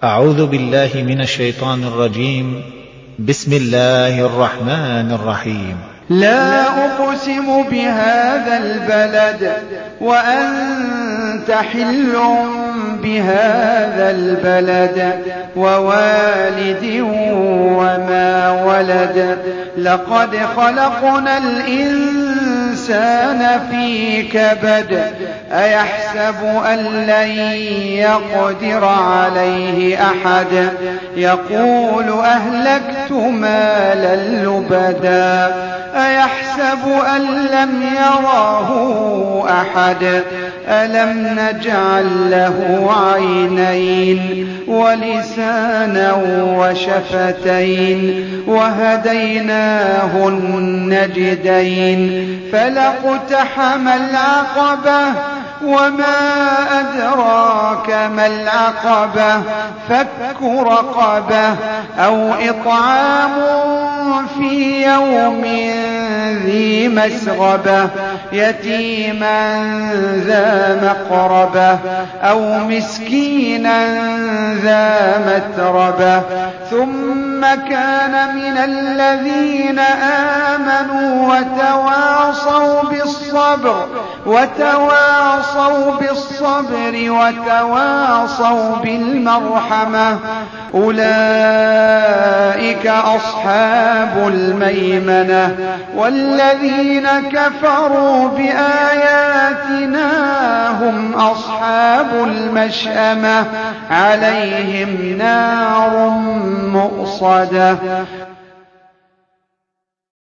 أعوذ بالله من الشيطان الرجيم. بسم الله الرحمن الرحيم. لا أقسم بهذا البلد وأنت حل بهذا البلد ووالد وما ولد لقد خلقنا الإنسان في كبد أيحسب أن لن يقدر عليه أحد يقول أهلكت مالا لبدا أيحسب أن لم يره أحد ألم نجعل له عينين ولسانا وشفتين وهديناه النجدين فلاقتحم العقبة وما أدراك ما العقبة فك رقبة أو إطعام في يوم ذي مسغبة يتيما ذا مقربة أو مسكينا ذا متربة ثم كان من الذين آمنوا وتواصوا بالصبر وتواصوا بالمرحمة أولئك أصحاب الميمنة والذين كفروا بآياتنا هم أصحاب المشأمة عليهم نار مؤصدة